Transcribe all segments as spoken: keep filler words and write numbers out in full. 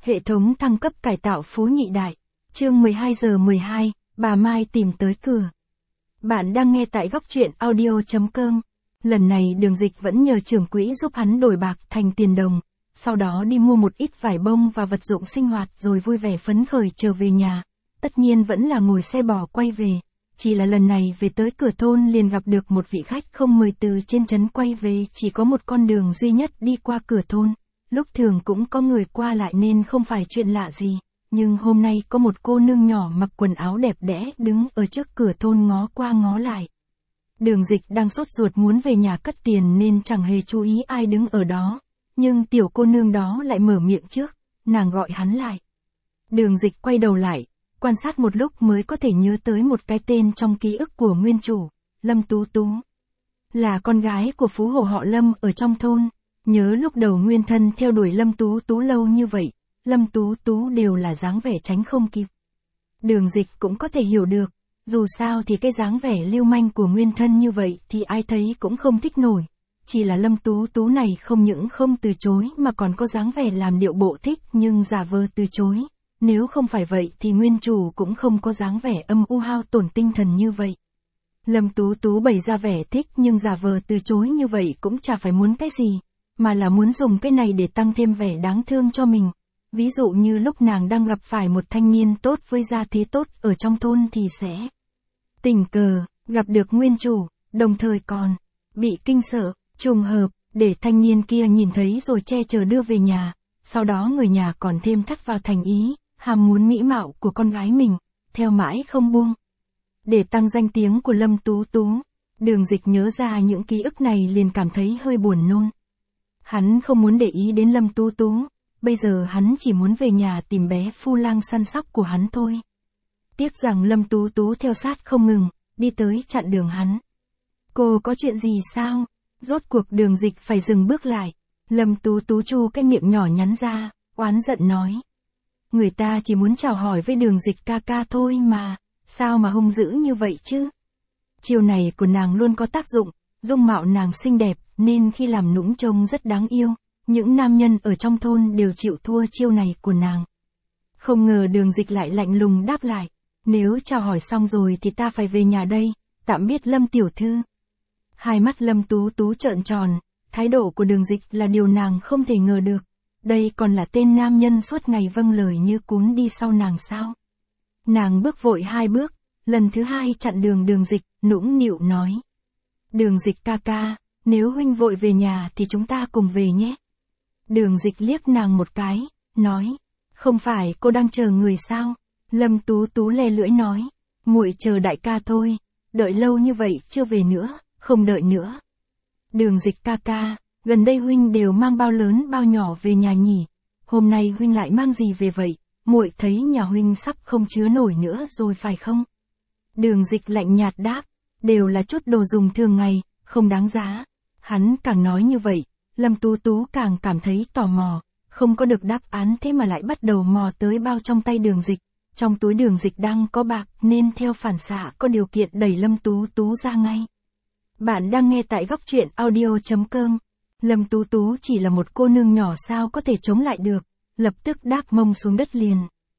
Hệ thống thăng cấp cải tạo Phú Nhị Đại. Chương mười hai giờ mười hai, bà Mai tìm tới cửa. Bạn đang nghe tại góc truyện audio chấm com. Lần này Đường Dịch vẫn nhờ trưởng quỹ giúp hắn đổi bạc thành tiền đồng, sau đó đi mua một ít vải bông và vật dụng sinh hoạt rồi vui vẻ phấn khởi trở về nhà. Tất nhiên vẫn là ngồi xe bò quay về, chỉ là lần này về tới cửa thôn liền gặp được một vị khách không mời từ trên trấn quay về, chỉ có một con đường duy nhất đi qua cửa thôn. Lúc thường cũng có người qua lại nên không phải chuyện lạ gì, nhưng hôm nay có một cô nương nhỏ mặc quần áo đẹp đẽ đứng ở trước cửa thôn ngó qua ngó lại. Đường Dịch đang sốt ruột muốn về nhà cất tiền nên chẳng hề chú ý ai đứng ở đó, nhưng tiểu cô nương đó lại mở miệng trước, nàng gọi hắn lại. Đường Dịch quay đầu lại, quan sát một lúc mới có thể nhớ tới một cái tên trong ký ức của nguyên chủ, Lâm Tú Tú. Là con gái của phú hộ họ Lâm ở trong thôn. Nhớ lúc đầu nguyên thân theo đuổi Lâm Tú Tú lâu như vậy, Lâm Tú Tú đều là dáng vẻ tránh không kịp. Đường Dịch cũng có thể hiểu được, dù sao thì cái dáng vẻ lưu manh của nguyên thân như vậy thì ai thấy cũng không thích nổi. Chỉ là Lâm Tú Tú này không những không từ chối mà còn có dáng vẻ làm điệu bộ thích nhưng giả vờ từ chối. Nếu không phải vậy thì nguyên chủ cũng không có dáng vẻ âm u hao tổn tinh thần như vậy. Lâm Tú Tú bày ra vẻ thích nhưng giả vờ từ chối như vậy cũng chả phải muốn cái gì, mà là muốn dùng cái này để tăng thêm vẻ đáng thương cho mình. Ví dụ như lúc nàng đang gặp phải một thanh niên tốt với gia thế tốt ở trong thôn thì sẽ tình cờ gặp được nguyên chủ, đồng thời còn bị kinh sợ, trùng hợp, để thanh niên kia nhìn thấy rồi che chở đưa về nhà, sau đó người nhà còn thêm thắt vào thành ý, ham muốn mỹ mạo của con gái mình, theo mãi không buông. Để tăng danh tiếng của Lâm Tú Tú, Đường Dịch nhớ ra những ký ức này liền cảm thấy hơi buồn nôn. Hắn không muốn để ý đến Lâm Tú Tú, bây giờ hắn chỉ muốn về nhà tìm bé phu lang săn sóc của hắn thôi. Tiếc rằng Lâm Tú Tú theo sát không ngừng, đi tới chặn đường hắn. Cô có chuyện gì sao? Rốt cuộc Đường Dịch phải dừng bước lại. Lâm Tú Tú chu cái miệng nhỏ nhắn ra, oán giận nói. Người ta chỉ muốn chào hỏi với Đường Dịch ca ca thôi mà, sao mà hung dữ như vậy chứ? Chiều này của nàng luôn có tác dụng, dung mạo nàng xinh đẹp, nên khi làm nũng trông rất đáng yêu, những nam nhân ở trong thôn đều chịu thua chiêu này của nàng. Không ngờ Đường Dịch lại lạnh lùng đáp lại, nếu chào hỏi xong rồi thì ta phải về nhà đây, tạm biệt Lâm tiểu thư. Hai mắt Lâm Tú Tú trợn tròn, thái độ của Đường Dịch là điều nàng không thể ngờ được, đây còn là tên nam nhân suốt ngày vâng lời như cún đi sau nàng sao. Nàng bước vội hai bước, lần thứ hai chặn đường Đường Dịch, nũng nịu nói. Đường Dịch ca ca, nếu huynh vội về nhà thì chúng ta cùng về nhé. Đường Dịch liếc nàng một cái, nói, không phải cô đang chờ người sao? Lâm Tú Tú le lưỡi nói, muội chờ đại ca thôi, đợi lâu như vậy chưa về nữa, không đợi nữa. Đường Dịch ca ca, gần đây huynh đều mang bao lớn bao nhỏ về nhà nhỉ, hôm nay huynh lại mang gì về vậy? Muội thấy nhà huynh sắp không chứa nổi nữa rồi phải không? Đường Dịch lạnh nhạt đáp, đều là chút đồ dùng thường ngày, không đáng giá. Hắn càng nói như vậy, Lâm Tú Tú càng cảm thấy tò mò, không có được đáp án thế mà lại bắt đầu mò tới bao trong tay Đường Dịch. Trong túi Đường Dịch đang có bạc nên theo phản xạ có điều kiện đẩy Lâm Tú Tú ra ngay. Bạn đang nghe tại góc truyện audio chấm com. Lâm Tú Tú chỉ là một cô nương nhỏ sao có thể chống lại được, lập tức đáp mông xuống đất liền.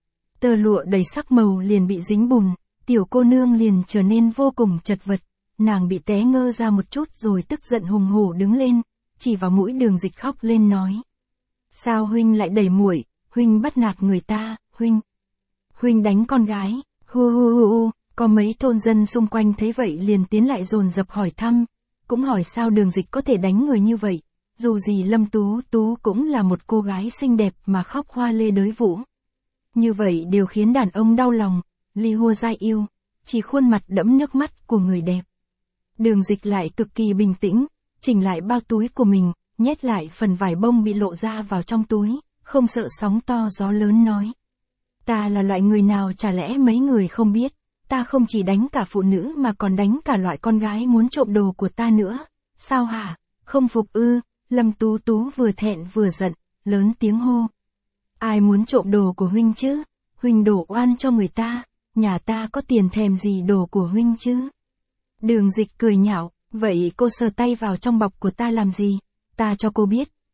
Tơ lụa đầy sắc màu liền bị dính bùn, tiểu cô nương liền trở nên vô cùng chật vật. Nàng bị té ngơ ra một chút rồi tức giận hùng hổ đứng lên, chỉ vào mũi Đường Dịch khóc lên nói. Sao huynh lại đẩy muội, huynh bắt nạt người ta, huynh. Huynh đánh con gái, hu hu hu hu, có mấy thôn dân xung quanh thấy vậy liền tiến lại dồn dập hỏi thăm, cũng hỏi sao Đường Dịch có thể đánh người như vậy, dù gì Lâm Tú Tú cũng là một cô gái xinh đẹp mà khóc hoa lê đới vũ. Như vậy đều khiến đàn ông đau lòng, li hua dai yêu, chỉ khuôn mặt đẫm nước mắt của người đẹp. Đường Dịch lại cực kỳ bình tĩnh, chỉnh lại bao túi của mình, nhét lại phần vải bông bị lộ ra vào trong túi, không sợ sóng to gió lớn nói. Ta là loại người nào chả lẽ mấy người không biết, ta không chỉ đánh cả phụ nữ mà còn đánh cả loại con gái muốn trộm đồ của ta nữa, sao hả, không phục ư? Lâm Tú Tú vừa thẹn vừa giận, lớn tiếng hô. Ai muốn trộm đồ của huynh chứ? Huynh đổ oan cho người ta, nhà ta có tiền thèm gì đồ của huynh chứ? Đường Dịch cười nhạo, vậy cô sờ tay vào trong bọc của ta làm gì? Ta cho cô biết,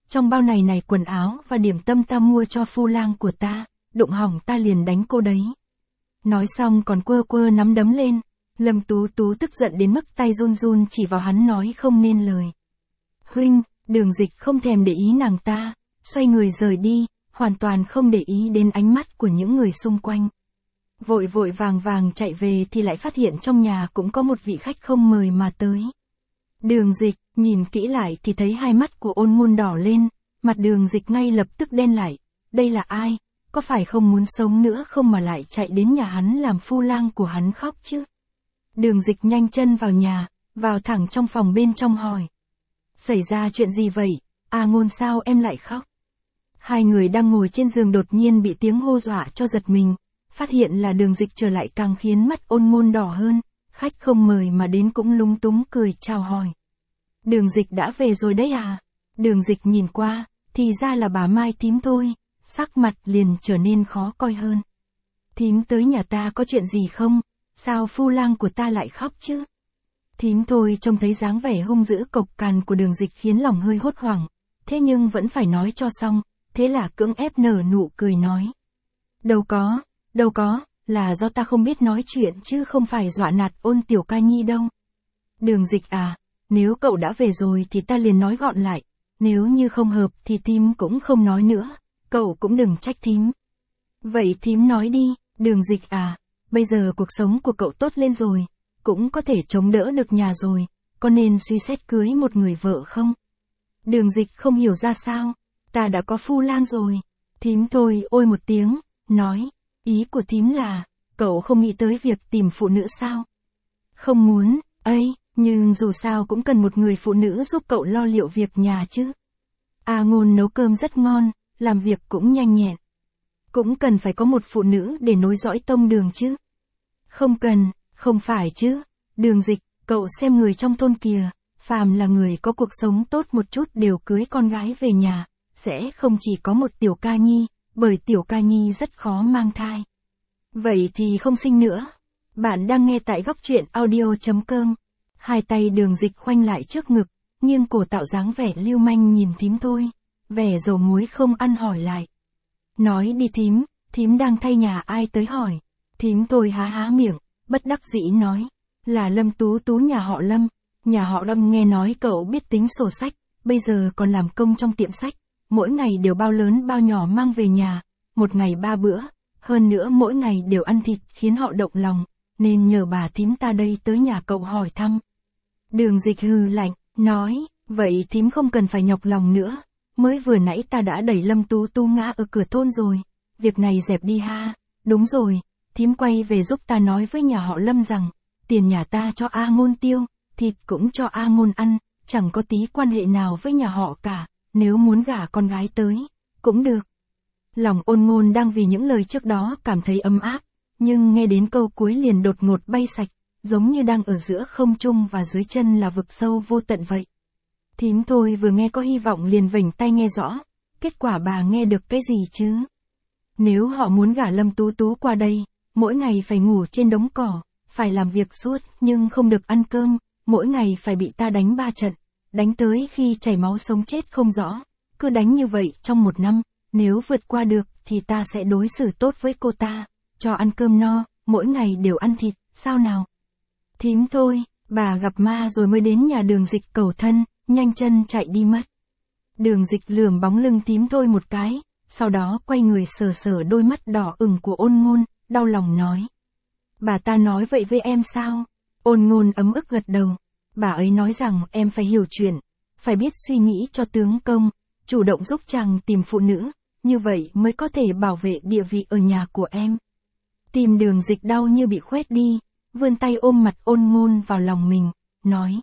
trong bao này này quần áo và điểm tâm ta mua cho phu lang của ta, đụng hỏng ta liền đánh cô đấy. Nói xong còn quơ quơ nắm đấm lên, Lâm Tú Tú tức giận đến mức tay run run chỉ vào hắn nói không nên lời. Huynh, Đường Dịch không thèm để ý nàng ta, xoay người rời đi, hoàn toàn không để ý đến ánh mắt của những người xung quanh. Vội vội vàng vàng chạy về thì lại phát hiện trong nhà cũng có một vị khách không mời mà tới. Đường Dịch, nhìn kỹ lại thì thấy hai mắt của Ôn Ngôn đỏ lên, mặt Đường Dịch ngay lập tức đen lại. Đây là ai? Có phải không muốn sống nữa không mà lại chạy đến nhà hắn làm phu lang của hắn khóc chứ? Đường Dịch nhanh chân vào nhà, vào thẳng trong phòng bên trong hỏi. Xảy ra chuyện gì vậy? A Ngôn sao em lại khóc? Hai người đang ngồi trên giường đột nhiên bị tiếng hô dọa cho giật mình, phát hiện là Đường Dịch trở lại càng khiến mắt Ôn Ngôn đỏ hơn, khách không mời mà đến cũng lúng túng cười chào hỏi. Đường Dịch đã về rồi đấy à? Đường Dịch nhìn qua, thì ra là bà Mai thím thôi, sắc mặt liền trở nên khó coi hơn. Thím tới nhà ta có chuyện gì không? Sao phu lang của ta lại khóc chứ? Thím thôi trông thấy dáng vẻ hung dữ cộc cằn của Đường Dịch khiến lòng hơi hốt hoảng, thế nhưng vẫn phải nói cho xong, thế là cưỡng ép nở nụ cười nói. Đâu có, đâu có, là do ta không biết nói chuyện chứ không phải dọa nạt Ôn tiểu ca nhi đâu. Đường Dịch à, nếu cậu đã về rồi thì ta liền nói gọn lại, nếu như không hợp thì thím cũng không nói nữa, cậu cũng đừng trách thím. Vậy thím nói đi, Đường Dịch à, bây giờ cuộc sống của cậu tốt lên rồi, cũng có thể chống đỡ được nhà rồi, có nên suy xét cưới một người vợ không? Đường Dịch không hiểu ra sao, ta đã có phu lang rồi. Thím thôi ôi một tiếng, nói, ý của thím là, cậu không nghĩ tới việc tìm phụ nữ sao? Không muốn, ấy, nhưng dù sao cũng cần một người phụ nữ giúp cậu lo liệu việc nhà chứ. A Ngôn nấu cơm rất ngon, làm việc cũng nhanh nhẹn. Cũng cần phải có một phụ nữ để nối dõi tông Đường chứ. Không cần, không phải chứ. Đường Dịch, cậu xem người trong thôn kìa, phàm là người có cuộc sống tốt một chút đều cưới con gái về nhà, sẽ không chỉ có một tiểu ca nhi, bởi tiểu ca nhi rất khó mang thai. Vậy thì không sinh nữa. Bạn đang nghe tại góc truyện audio chấm com. Hai tay Đường Dịch khoanh lại trước ngực, nghiêng cổ tạo dáng vẻ lưu manh nhìn thím thôi, vẻ dầu muối không ăn hỏi lại. Nói đi thím, thím đang thay nhà ai tới hỏi. Thím thôi há há miệng, bất đắc dĩ nói, là Lâm Tú Tú nhà họ Lâm. Nhà họ Lâm nghe nói cậu biết tính sổ sách, bây giờ còn làm công trong tiệm sách, mỗi ngày đều bao lớn bao nhỏ mang về nhà, một ngày ba bữa, hơn nữa mỗi ngày đều ăn thịt khiến họ động lòng, nên nhờ bà thím ta đây tới nhà cậu hỏi thăm. Đường Dịch hừ lạnh, nói, vậy thím không cần phải nhọc lòng nữa, mới vừa nãy ta đã đẩy Lâm Tú Tú ngã ở cửa thôn rồi, việc này dẹp đi ha. Đúng rồi, thím quay về giúp ta nói với nhà họ Lâm rằng, tiền nhà ta cho A Ngôn tiêu, thịt cũng cho A Ngôn ăn, chẳng có tí quan hệ nào với nhà họ cả, nếu muốn gả con gái tới, cũng được. Lòng Ôn Ngôn đang vì những lời trước đó cảm thấy ấm áp, nhưng nghe đến câu cuối liền đột ngột bay sạch, giống như đang ở giữa không trung và dưới chân là vực sâu vô tận vậy. Thím thôi vừa nghe có hy vọng liền vểnh tay nghe rõ, kết quả bà nghe được cái gì chứ? Nếu họ muốn gả Lâm Tú Tú qua đây, mỗi ngày phải ngủ trên đống cỏ, phải làm việc suốt nhưng không được ăn cơm, mỗi ngày phải bị ta đánh ba trận, đánh tới khi chảy máu sống chết không rõ, cứ đánh như vậy trong một năm, nếu vượt qua được thì ta sẽ đối xử tốt với cô ta, cho ăn cơm no, mỗi ngày đều ăn thịt, sao nào? Thím thôi, bà gặp ma rồi mới đến nhà Đường Dịch cầu thân, nhanh chân chạy đi mất. Đường Dịch lườm bóng lưng thím thôi một cái, sau đó quay người sờ sờ đôi mắt đỏ ửng của Ôn Ngôn, đau lòng nói. Bà ta nói vậy với em sao? Ôn Ngôn ấm ức gật đầu. Bà ấy nói rằng em phải hiểu chuyện, phải biết suy nghĩ cho tướng công, chủ động giúp chàng tìm phụ nữ, như vậy mới có thể bảo vệ địa vị ở nhà của em. Tim Đường Dịch đau như bị khoét đi, vươn tay ôm mặt Ôn Ngôn vào lòng mình, nói.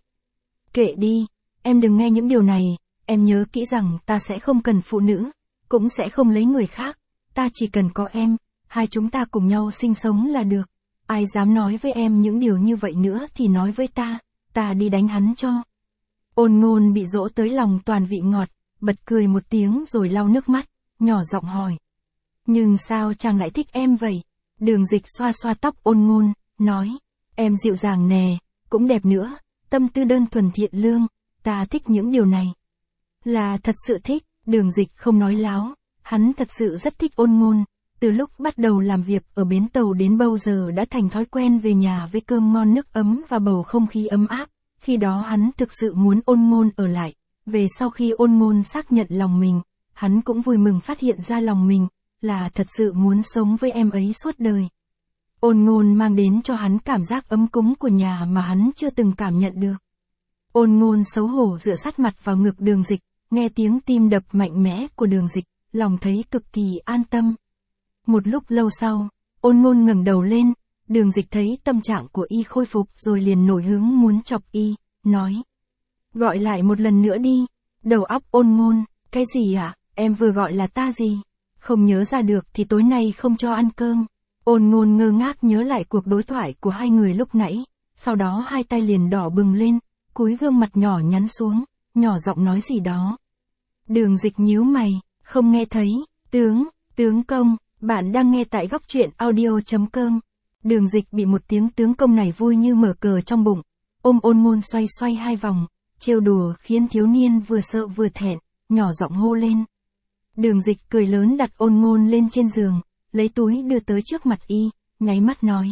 Kệ đi, em đừng nghe những điều này, em nhớ kỹ rằng ta sẽ không cần phụ nữ, cũng sẽ không lấy người khác, ta chỉ cần có em, hai chúng ta cùng nhau sinh sống là được. Ai dám nói với em những điều như vậy nữa thì nói với ta, ta đi đánh hắn cho. Ôn Ngôn bị dỗ tới lòng toàn vị ngọt, bật cười một tiếng rồi lau nước mắt, nhỏ giọng hỏi. Nhưng sao chàng lại thích em vậy? Đường Dịch xoa xoa tóc Ôn Ngôn, nói, em dịu dàng nè, cũng đẹp nữa, tâm tư đơn thuần thiện lương, ta thích những điều này. Là thật sự thích, Đường Dịch không nói láo, hắn thật sự rất thích Ôn Ngôn. Từ lúc bắt đầu làm việc ở bến tàu đến bây giờ đã thành thói quen về nhà với cơm ngon nước ấm và bầu không khí ấm áp. Khi đó hắn thực sự muốn Ôn Ngôn ở lại. Về sau khi Ôn Ngôn xác nhận lòng mình, hắn cũng vui mừng phát hiện ra lòng mình là thật sự muốn sống với em ấy suốt đời. Ôn Ngôn mang đến cho hắn cảm giác ấm cúng của nhà mà hắn chưa từng cảm nhận được. Ôn Ngôn xấu hổ dựa sát mặt vào ngực Đường Dịch, nghe tiếng tim đập mạnh mẽ của Đường Dịch, lòng thấy cực kỳ an tâm. Một lúc lâu sau, Ôn Ngôn ngẩng đầu lên, Đường Dịch thấy tâm trạng của y khôi phục rồi liền nổi hứng muốn chọc y, nói. Gọi lại một lần nữa đi. Đầu óc Ôn Ngôn, cái gì ạ, à? Em vừa gọi là ta gì? Không nhớ ra được thì tối nay không cho ăn cơm. Ôn Ngôn ngơ ngác nhớ lại cuộc đối thoại của hai người lúc nãy, sau đó hai tay liền đỏ bừng lên, cúi gương mặt nhỏ nhắn xuống, nhỏ giọng nói gì đó. Đường Dịch nhíu mày, không nghe thấy. Tướng, tướng công, bạn đang nghe tại góc truyện audio chấm com. Đường Dịch bị một tiếng tướng công này vui như mở cờ trong bụng, ôm Ôn Ngôn xoay xoay hai vòng, trêu đùa khiến thiếu niên vừa sợ vừa thẹn, nhỏ giọng hô lên. Đường Dịch cười lớn đặt Ôn Ngôn lên trên giường, lấy túi đưa tới trước mặt y, nháy mắt nói.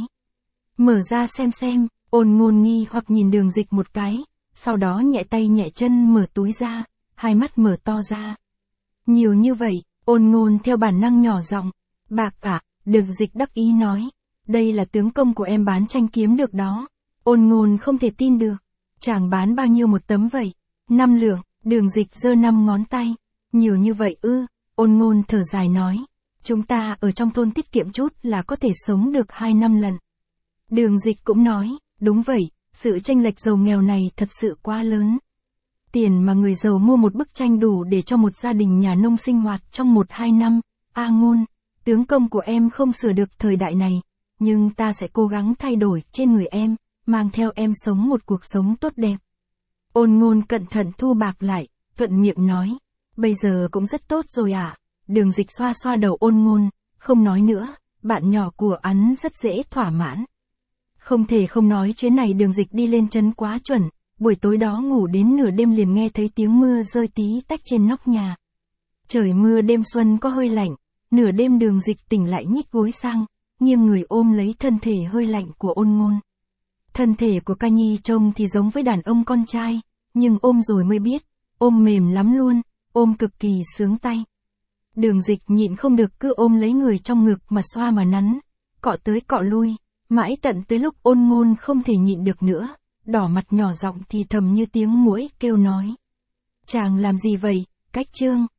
Mở ra xem xem. Ôn Ngôn nghi hoặc nhìn Đường Dịch một cái, sau đó nhẹ tay nhẹ chân mở túi ra, hai mắt mở to ra. Nhiều như vậy, Ôn Ngôn theo bản năng nhỏ giọng. Bạc à, Đường Dịch đắc ý nói. Đây là tướng công của em bán tranh kiếm được đó. Ôn Ngôn không thể tin được. Chàng bán bao nhiêu một tấm vậy? Năm lượng. Đường Dịch giơ năm ngón tay. Nhiều như vậy ư? Ôn Ngôn thở dài nói. Chúng ta ở trong thôn tiết kiệm chút là có thể sống được hai năm lần. Đường Dịch cũng nói. Đúng vậy, sự chênh lệch giàu nghèo này thật sự quá lớn. Tiền mà người giàu mua một bức tranh đủ để cho một gia đình nhà nông sinh hoạt trong một hai năm. A Ngôn, tướng công của em không sửa được thời đại này, nhưng ta sẽ cố gắng thay đổi trên người em, mang theo em sống một cuộc sống tốt đẹp. Ôn Ngôn cẩn thận thu bạc lại, thuận miệng nói. Bây giờ cũng rất tốt rồi ạ. À? Đường Dịch xoa xoa đầu Ôn Ngôn, không nói nữa, bạn nhỏ của hắn rất dễ thỏa mãn. Không thể không nói chuyến này Đường Dịch đi lên trấn quá chuẩn, buổi tối đó ngủ đến nửa đêm liền nghe thấy tiếng mưa rơi tí tách trên nóc nhà. Trời mưa đêm xuân có hơi lạnh, nửa đêm Đường Dịch tỉnh lại nhích gối sang, nghiêng người ôm lấy thân thể hơi lạnh của Ôn Ngôn. Thân thể của ca nhi trông thì giống với đàn ông con trai, nhưng ôm rồi mới biết, ôm mềm lắm luôn, ôm cực kỳ sướng tay. Đường Dịch nhịn không được cứ ôm lấy người trong ngực mà xoa mà nắn, cọ tới cọ lui, mãi tận tới lúc Ôn Ngôn không thể nhịn được nữa, đỏ mặt nhỏ giọng thì thầm như tiếng muỗi kêu nói. Chàng làm gì vậy, Cách Trương?